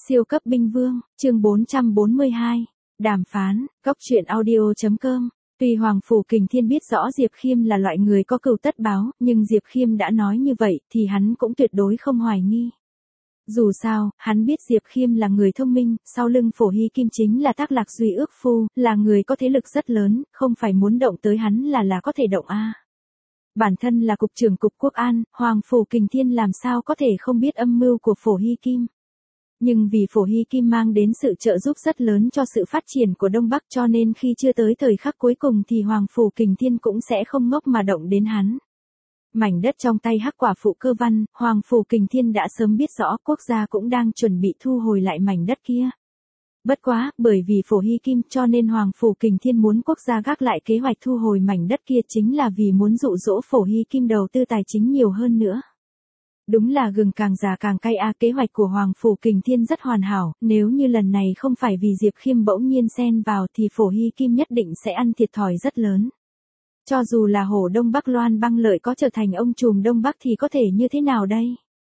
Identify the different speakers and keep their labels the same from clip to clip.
Speaker 1: Siêu cấp binh vương, chương 442. Đàm phán, Cóc truyện audio.com. Tuy Hoàng Phủ Kình Thiên biết rõ Diệp Khiêm là loại người có cừu tất báo, nhưng Diệp Khiêm đã nói như vậy thì hắn cũng tuyệt đối không hoài nghi. Dù sao, hắn biết Diệp Khiêm là người thông minh, sau lưng Phổ Hy Kim chính là Tác Lạc Duy ước phu, là người có thế lực rất lớn, không phải muốn động tới hắn là có thể động a. Bản thân là cục trưởng cục quốc an, Hoàng Phủ Kình Thiên làm sao có thể không biết âm mưu của Phổ Hy Kim. Nhưng vì Phổ Hy Kim mang đến sự trợ giúp rất lớn cho sự phát triển của Đông Bắc cho nên khi chưa tới thời khắc cuối cùng thì Hoàng Phủ Kình Thiên cũng sẽ không ngốc mà động đến hắn. Mảnh đất trong tay Hắc Quả Phụ Cơ Văn, Hoàng Phủ Kình Thiên đã sớm biết rõ quốc gia cũng đang chuẩn bị thu hồi lại mảnh đất kia. Bất quá, bởi vì Phổ Hy Kim cho nên Hoàng Phủ Kình Thiên muốn quốc gia gác lại kế hoạch thu hồi mảnh đất kia chính là vì muốn dụ dỗ Phổ Hy Kim đầu tư tài chính nhiều hơn nữa. Đúng là gừng càng già càng cay a, kế hoạch của Hoàng Phủ Kình Thiên rất hoàn hảo, nếu như lần này không phải vì Diệp Khiêm bỗng nhiên xen vào thì Phổ Hy Kim nhất định sẽ ăn thiệt thòi rất lớn. Cho dù là Hổ Đông Bắc Loan Băng Lợi có trở thành ông trùm Đông Bắc thì có thể như thế nào đây?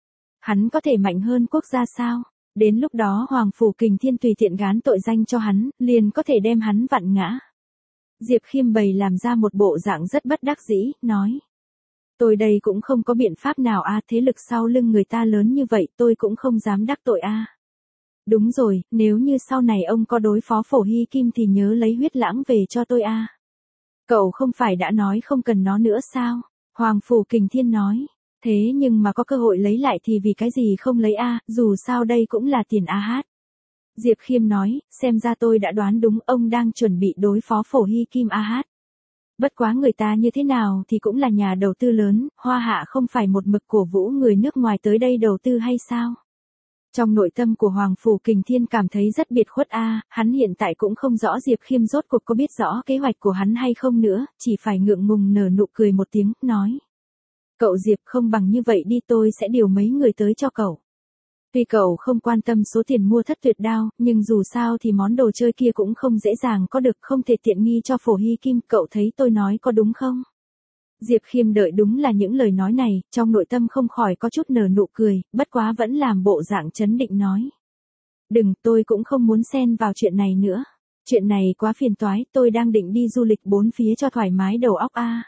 Speaker 1: Hắn có thể mạnh hơn quốc gia sao? Đến lúc đó Hoàng Phủ Kình Thiên tùy tiện gán tội danh cho hắn, liền có thể đem hắn vặn ngã. Diệp Khiêm bày làm ra một bộ dạng rất bất đắc dĩ, nói. Tôi đây cũng không có biện pháp nào a, thế lực sau lưng người ta lớn như vậy tôi cũng không dám đắc tội a. Đúng rồi, nếu như sau này ông có đối phó Phổ Hy Kim thì nhớ lấy huyết lãng về cho tôi a. Cậu không phải đã nói không cần nó nữa sao? Hoàng Phủ Kình Thiên nói. Thế nhưng mà có cơ hội lấy lại thì vì cái gì không lấy a, dù sao đây cũng là tiền a hát. Diệp Khiêm nói, xem ra tôi đã đoán đúng, ông đang chuẩn bị đối phó Phổ Hy Kim a hát. Bất quá người ta như thế nào thì cũng là nhà đầu tư lớn, Hoa Hạ không phải một mực cổ vũ người nước ngoài tới đây đầu tư hay sao? Trong nội tâm của Hoàng Phủ Kình Thiên cảm thấy rất biệt khuất a, hắn hiện tại cũng không rõ Diệp Khiêm rốt cuộc có biết rõ kế hoạch của hắn hay không nữa, chỉ phải ngượng ngùng nở nụ cười một tiếng, nói. Cậu Diệp, không bằng như vậy đi, tôi sẽ điều mấy người tới cho cậu. Tuy cậu không quan tâm số tiền mua Thất Tuyệt Đao, nhưng dù sao thì món đồ chơi kia cũng không dễ dàng có được, không thể tiện nghi cho Phổ Hy Kim, cậu thấy tôi nói có đúng không? Diệp Khiêm đợi đúng là những lời nói này, trong nội tâm không khỏi có chút nở nụ cười, bất quá vẫn làm bộ dạng trấn định nói. Đừng, tôi cũng không muốn xen vào chuyện này nữa. Chuyện này quá phiền toái, tôi đang định đi du lịch bốn phía cho thoải mái đầu óc a.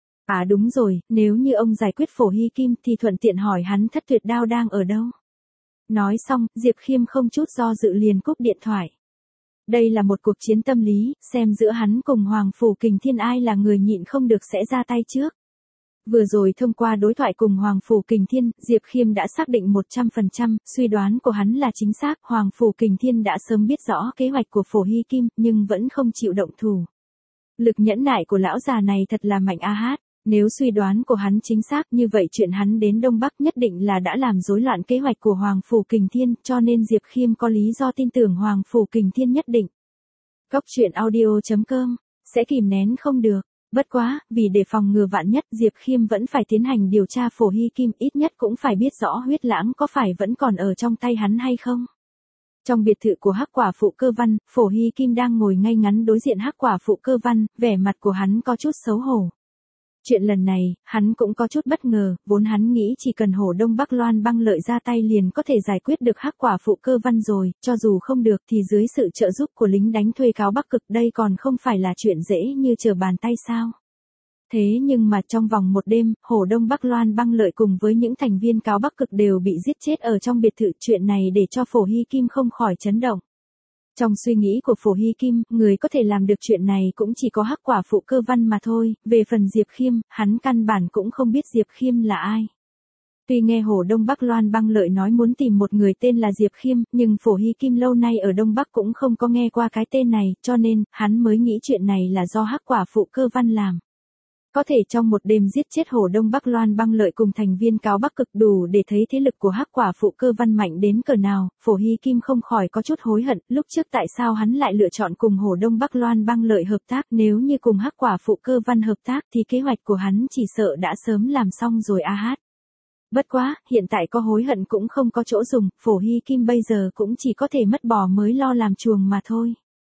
Speaker 1: À đúng rồi, nếu như ông giải quyết Phổ Hy Kim thì thuận tiện hỏi hắn Thất Tuyệt Đao đang ở đâu. Nói xong, Diệp Khiêm không chút do dự liền cúp điện thoại. Đây là một cuộc chiến tâm lý, xem giữa hắn cùng Hoàng Phủ Kình Thiên ai là người nhịn không được sẽ ra tay trước. Vừa rồi thông qua đối thoại cùng Hoàng Phủ Kình Thiên, Diệp Khiêm đã xác định 100%, suy đoán của hắn là chính xác, Hoàng Phủ Kình Thiên đã sớm biết rõ kế hoạch của Phổ Hy Kim, nhưng vẫn không chịu động thủ. Lực nhẫn nại của lão già này thật là mạnh a hát. Nếu suy đoán của hắn chính xác như vậy chuyện hắn đến Đông Bắc nhất định là đã làm rối loạn kế hoạch của Hoàng Phủ Kình Thiên, cho nên Diệp Khiêm có lý do tin tưởng Hoàng Phủ Kình Thiên nhất định. Cóc truyện audio.com, sẽ kìm nén không được. Bất quá, vì để phòng ngừa vạn nhất Diệp Khiêm vẫn phải tiến hành điều tra Phổ Hy Kim, ít nhất cũng phải biết rõ huyết lãng có phải vẫn còn ở trong tay hắn hay không. Trong biệt thự của Hắc Quả Phụ Cơ Văn, Phổ Hy Kim đang ngồi ngay ngắn đối diện Hắc Quả Phụ Cơ Văn, vẻ mặt của hắn có chút xấu hổ. Chuyện lần này, hắn cũng có chút bất ngờ, vốn hắn nghĩ chỉ cần Hổ Đông Bắc Loan Băng Lợi ra tay liền có thể giải quyết được Hắc Quả Phụ Cơ Văn rồi, cho dù không được thì dưới sự trợ giúp của lính đánh thuê cáo Bắc Cực đây còn không phải là chuyện dễ như trở bàn tay sao. Thế nhưng mà trong vòng một đêm, Hổ Đông Bắc Loan Băng Lợi cùng với những thành viên cáo Bắc Cực đều bị giết chết ở trong biệt thự, chuyện này để cho Phổ Hy Kim không khỏi chấn động. Trong suy nghĩ của Phổ Hy Kim, người có thể làm được chuyện này cũng chỉ có Hắc Quả Phụ Cơ Văn mà thôi, về phần Diệp Khiêm, hắn căn bản cũng không biết Diệp Khiêm là ai. Tuy nghe Hổ Đông Bắc Loan Băng Lợi nói muốn tìm một người tên là Diệp Khiêm, nhưng Phổ Hy Kim lâu nay ở Đông Bắc cũng không có nghe qua cái tên này, cho nên, hắn mới nghĩ chuyện này là do Hắc Quả Phụ Cơ Văn làm. Có thể trong một đêm giết chết Hổ Đông Bắc Loan Băng Lợi cùng thành viên cáo Bắc Cực đủ để thấy thế lực của Hắc Quả Phụ Cơ Văn mạnh đến cỡ nào, Phổ Hy Kim không khỏi có chút hối hận, lúc trước tại sao hắn lại lựa chọn cùng Hổ Đông Bắc Loan Băng Lợi hợp tác, nếu như cùng Hắc Quả Phụ Cơ Văn hợp tác thì kế hoạch của hắn chỉ sợ đã sớm làm xong rồi a hát. Bất quá, hiện tại có hối hận cũng không có chỗ dùng, Phổ Hy Kim bây giờ cũng chỉ có thể mất bò mới lo làm chuồng mà thôi.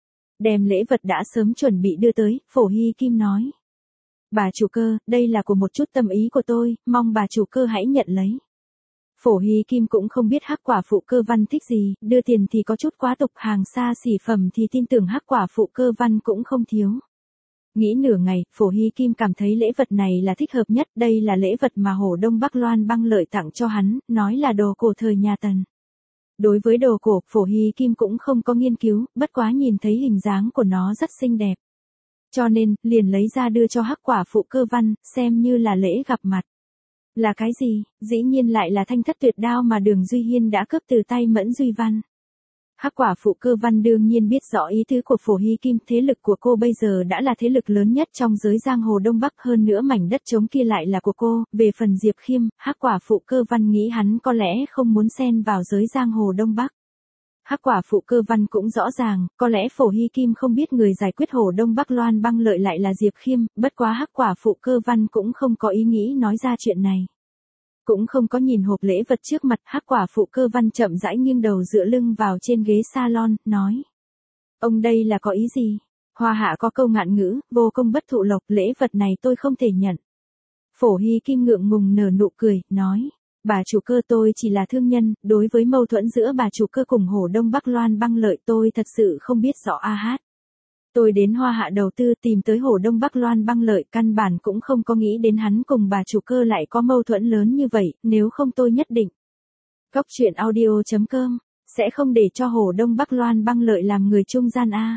Speaker 1: Đem lễ vật đã sớm chuẩn bị đưa tới, Phổ Hy Kim nói. Bà chủ cơ, đây là của một chút tâm ý của tôi, mong bà chủ cơ hãy nhận lấy. Phổ Hy Kim cũng không biết hắc quả phụ Cơ Văn thích gì, đưa tiền thì có chút quá tục, hàng xa xỉ phẩm thì tin tưởng hắc quả phụ Cơ Văn cũng không thiếu. Nghĩ nửa ngày, Phổ Hy Kim cảm thấy lễ vật này là thích hợp nhất, đây là lễ vật mà Hồ Đông Bắc Loan Băng Lợi tặng cho hắn, nói là đồ cổ thời nhà Tần. Đối với đồ cổ, Phổ Hy Kim cũng không có nghiên cứu, bất quá nhìn thấy hình dáng của nó rất xinh đẹp. Cho nên, liền lấy ra đưa cho hắc quả phụ Cơ Văn, xem như là lễ gặp mặt. Là cái gì? Dĩ nhiên lại là thanh thất tuyệt đao mà Đường Duy Hiên đã cướp từ tay Mẫn Duy Văn. Hắc quả phụ Cơ Văn đương nhiên biết rõ ý tứ của Phổ Hy Kim, thế lực của cô bây giờ đã là thế lực lớn nhất trong giới giang hồ Đông Bắc, hơn nữa mảnh đất trống kia lại là của cô. Về phần Diệp Khiêm, hắc quả phụ Cơ Văn nghĩ hắn có lẽ không muốn xen vào giới giang hồ Đông Bắc. Hắc quả phụ Cơ Văn cũng rõ ràng, có lẽ Phổ Hy Kim không biết người giải quyết Hồ Đông Bắc Loan Băng Lợi lại là Diệp Khiêm, bất quá hắc quả phụ Cơ Văn cũng không có ý nghĩ nói ra chuyện này. Cũng không có nhìn hộp lễ vật trước mặt, hắc quả phụ Cơ Văn chậm rãi nghiêng đầu dựa lưng vào trên ghế salon, nói. Ông đây là có ý gì? Hoa hạ có câu ngạn ngữ, vô công bất thụ lộc, lễ vật này tôi không thể nhận. Phổ Hy Kim ngượng ngùng nở nụ cười, nói. Bà chủ Cơ, tôi chỉ là thương nhân, đối với mâu thuẫn giữa bà chủ Cơ cùng Hồ Đông Bắc Loan Băng Lợi tôi thật sự không biết rõ a hát. Tôi đến Hoa Hạ đầu tư tìm tới Hồ Đông Bắc Loan Băng Lợi, căn bản cũng không có nghĩ đến hắn cùng bà chủ Cơ lại có mâu thuẫn lớn như vậy, nếu không tôi nhất định. Góc truyện audio.com, sẽ không để cho Hồ Đông Bắc Loan Băng Lợi làm người trung gian a.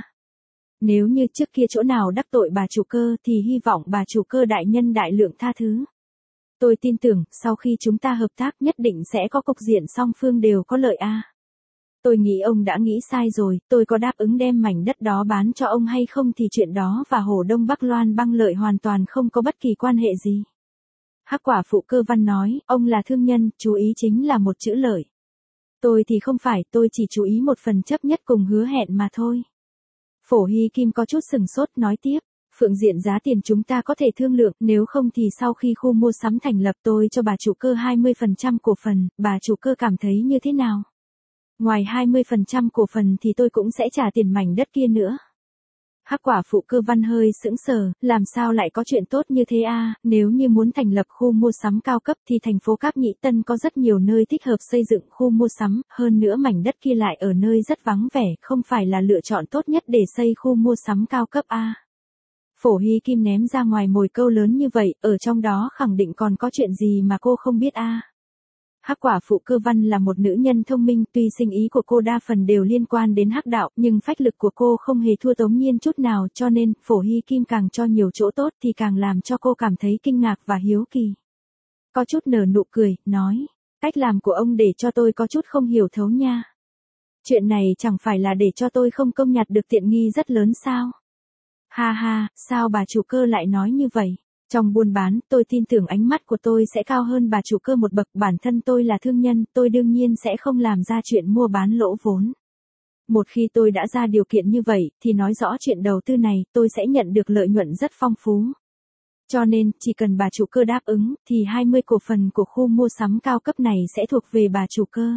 Speaker 1: Nếu như trước kia chỗ nào đắc tội bà chủ Cơ thì hy vọng bà chủ Cơ đại nhân đại lượng tha thứ. Tôi tin tưởng, sau khi chúng ta hợp tác nhất định sẽ có cục diện song phương đều có lợi a. Tôi nghĩ ông đã nghĩ sai rồi, tôi có đáp ứng đem mảnh đất đó bán cho ông hay không thì chuyện đó và Hồ Đông Bắc Loan Băng Lợi hoàn toàn không có bất kỳ quan hệ gì. Hắc quả phụ Cơ Văn nói, ông là thương nhân, chú ý chính là một chữ lợi. Tôi thì không phải, tôi chỉ chú ý một phần chấp nhất cùng hứa hẹn mà thôi. Phổ Hy Kim có chút sừng sốt nói tiếp. Phương diện giá tiền chúng ta có thể thương lượng, nếu không thì sau khi khu mua sắm thành lập tôi cho bà chủ Cơ 20% cổ phần, bà chủ Cơ cảm thấy như thế nào? Ngoài 20% cổ phần thì tôi cũng sẽ trả tiền mảnh đất kia nữa. Hắc quả phụ Cơ Văn hơi sững sờ, làm sao lại có chuyện tốt như thế a? Nếu như muốn thành lập khu mua sắm cao cấp thì thành phố Cáp Nhĩ Tân có rất nhiều nơi thích hợp xây dựng khu mua sắm, hơn nữa mảnh đất kia lại ở nơi rất vắng vẻ, không phải là lựa chọn tốt nhất để xây khu mua sắm cao cấp a. Phổ Hy Kim ném ra ngoài mồi câu lớn như vậy, ở trong đó khẳng định còn có chuyện gì mà cô không biết a. Hắc quả phụ Cơ Văn là một nữ nhân thông minh, tuy sinh ý của cô đa phần đều liên quan đến hắc đạo, nhưng phách lực của cô không hề thua Tống Nhiên chút nào, cho nên, Phổ Hy Kim càng cho nhiều chỗ tốt thì càng làm cho cô cảm thấy kinh ngạc và hiếu kỳ. Có chút nở nụ cười, nói, cách làm của ông để cho tôi có chút không hiểu thấu nha. Chuyện này chẳng phải là để cho tôi không công nhặt được tiện nghi rất lớn sao? Ha ha, sao bà chủ Cơ lại nói như vậy? Trong buôn bán, tôi tin tưởng ánh mắt của tôi sẽ cao hơn bà chủ Cơ một bậc, bản thân tôi là thương nhân, tôi đương nhiên sẽ không làm ra chuyện mua bán lỗ vốn. Một khi tôi đã ra điều kiện như vậy, thì nói rõ chuyện đầu tư này, tôi sẽ nhận được lợi nhuận rất phong phú. Cho nên, chỉ cần bà chủ Cơ đáp ứng, thì 20 cổ phần của khu mua sắm cao cấp này sẽ thuộc về bà chủ Cơ.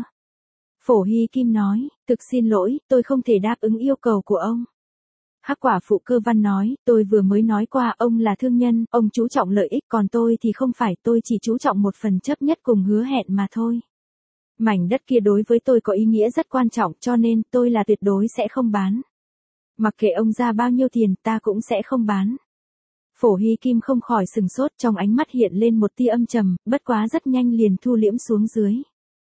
Speaker 1: Phổ Hy Kim nói, thực xin lỗi, tôi không thể đáp ứng yêu cầu của ông. Hắc quả phụ Cơ Văn nói, tôi vừa mới nói qua ông là thương nhân, ông chú trọng lợi ích, còn tôi thì không phải, tôi chỉ chú trọng một phần chấp nhất cùng hứa hẹn mà thôi. Mảnh đất kia đối với tôi có ý nghĩa rất quan trọng, cho nên tôi là tuyệt đối sẽ không bán. Mặc kệ ông ra bao nhiêu tiền, ta cũng sẽ không bán. Phổ Hy Kim không khỏi sừng sốt, trong ánh mắt hiện lên một tia âm trầm, bất quá rất nhanh liền thu liễm xuống dưới.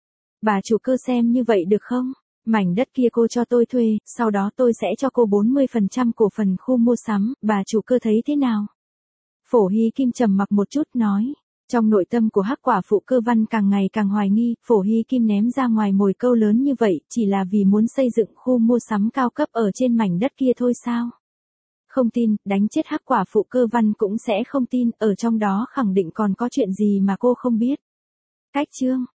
Speaker 1: Bà chủ Cơ xem như vậy được không? Mảnh đất kia cô cho tôi thuê, sau đó tôi sẽ cho cô 40% cổ phần khu mua sắm, bà chủ Cơ thấy thế nào? Phổ Hy Kim trầm mặc một chút nói. Trong nội tâm của hắc quả phụ Cơ Văn càng ngày càng hoài nghi, Phổ Hy Kim ném ra ngoài mồi câu lớn như vậy, chỉ là vì muốn xây dựng khu mua sắm cao cấp ở trên mảnh đất kia thôi sao? Không tin, đánh chết hắc quả phụ Cơ Văn cũng sẽ không tin, ở trong đó khẳng định còn có chuyện gì mà cô không biết. Cách chương